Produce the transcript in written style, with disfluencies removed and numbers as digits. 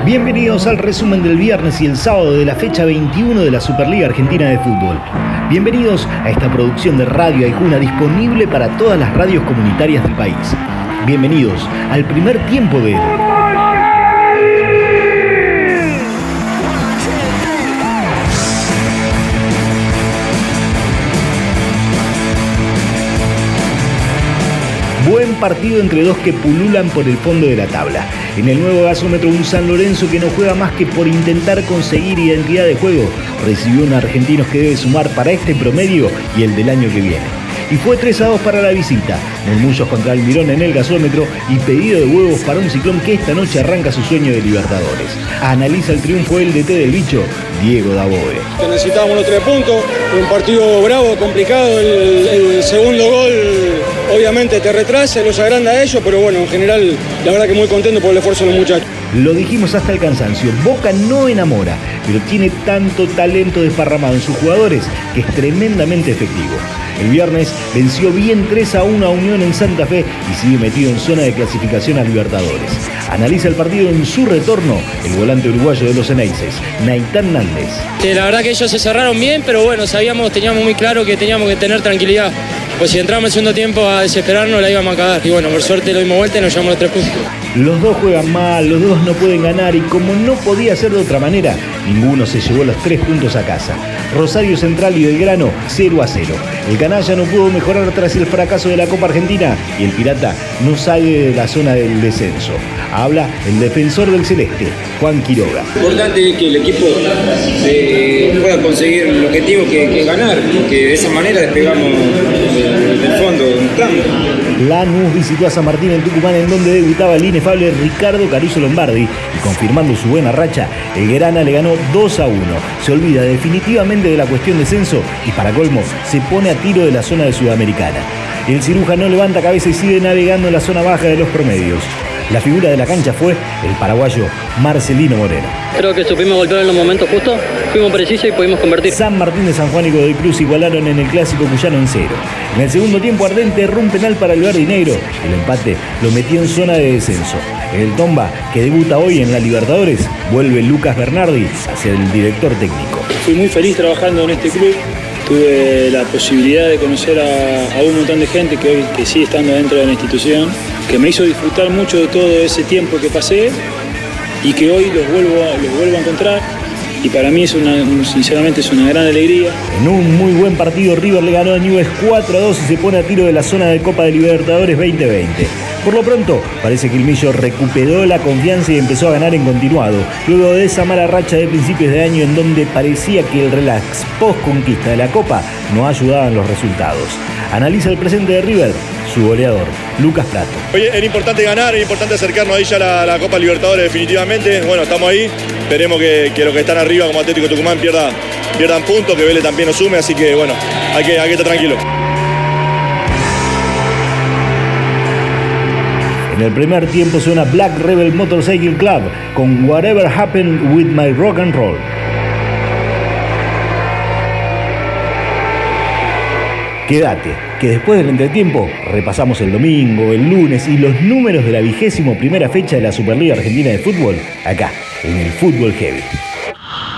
Bienvenidos al resumen del viernes y el sábado de la fecha 21 de la Superliga Argentina de Fútbol. Bienvenidos a esta producción de Radio Aijuna disponible para todas las radios comunitarias del país. Bienvenidos al primer tiempo de... Buen partido entre dos que pululan por el fondo de la tabla. En el nuevo gasómetro, un San Lorenzo que no juega más que por intentar conseguir identidad de juego, recibió un Argentinos que debe sumar para este promedio y el del año que viene. Y fue 3-2 para la visita. Murmullos contra Almirón en el gasómetro y pedido de huevos para un Ciclón que esta noche arranca su sueño de Libertadores. Analiza el triunfo el DT del bicho, Diego Dabove. Necesitábamos los 3 puntos, un partido bravo, complicado, el segundo gol obviamente te retrasa, los agranda a ellos, pero bueno, en general la verdad que muy contento por el esfuerzo de los muchachos. Lo dijimos hasta el cansancio, Boca no enamora, pero tiene tanto talento desparramado en sus jugadores que es tremendamente efectivo. El viernes venció bien 3-1 a Unión en Santa Fe y sigue metido en zona de clasificación a Libertadores. Analiza el partido en su retorno el volante uruguayo de los Eneises, Naitán Nández. La verdad que ellos se cerraron bien, pero bueno, teníamos muy claro que teníamos que tener tranquilidad. Pues si entramos el segundo tiempo a desesperarnos la íbamos a cagar. Y bueno, por suerte lo dimos vuelta y nos llevamos los 3 puntos. Los dos juegan mal, los dos no pueden ganar y como no podía ser de otra manera, ninguno se llevó los 3 puntos a casa. Rosario Central y Belgrano 0-0. El canalla no pudo mejorar tras el fracaso de la Copa Argentina y el Pirata no sale de la zona del descenso. Habla el defensor del Celeste, Juan Quiroga. Importante es que el equipo pueda conseguir el objetivo que es ganar, que de esa manera despegamos del fondo de un campo. Lanús visitó a San Martín en Tucumán, en donde debutaba el inefable Ricardo Caruso Lombardi y confirmando su buena racha, el Grana le ganó 2-1. Se olvida definitivamente de la cuestión descenso y para colmo se pone a tiro de la zona de Sudamericana. El Cirujano levanta cabeza y sigue navegando en la zona baja de los promedios. La figura de la cancha fue el paraguayo Marcelino Moreno. Creo que supimos golpear en los momentos justos, fuimos precisos y pudimos convertir. San Martín de San Juan y Godoy Cruz igualaron en el clásico cuyano en 0. En el segundo tiempo Ardente erró un penal para el verde y negro. El empate lo metió en zona de descenso. En el Tomba, que debuta hoy en la Libertadores, vuelve Lucas Bernardi a ser el director técnico. Fui muy feliz trabajando en este club. Tuve la posibilidad de conocer a un montón de gente que sigue estando dentro de la institución, que me hizo disfrutar mucho de todo ese tiempo que pasé y que hoy los vuelvo a encontrar. Y para mí sinceramente es una gran alegría. En un muy buen partido, River le ganó a Newell's 4-2 y se pone a tiro de la zona de Copa de Libertadores 2020. Por lo pronto, parece que el Millo recuperó la confianza y empezó a ganar en continuado, luego de esa mala racha de principios de año en donde parecía que el relax post-conquista de la Copa no ayudaba en los resultados. Analiza el presente de River, su goleador, Lucas Prato. Oye, era importante ganar, era importante acercarnos ahí ya a la Copa Libertadores definitivamente. Bueno, estamos ahí, esperemos que los que están arriba como Atlético Tucumán pierdan puntos, que Vélez también nos sume, así que bueno, hay que estar tranquilo. En el primer tiempo suena Black Rebel Motorcycle Club con Whatever Happened With My Rock and Roll. Quédate, que después del entretiempo repasamos el domingo, el lunes y los números de la 21ª fecha de la Superliga Argentina de Fútbol, acá, en el Fútbol Heavy.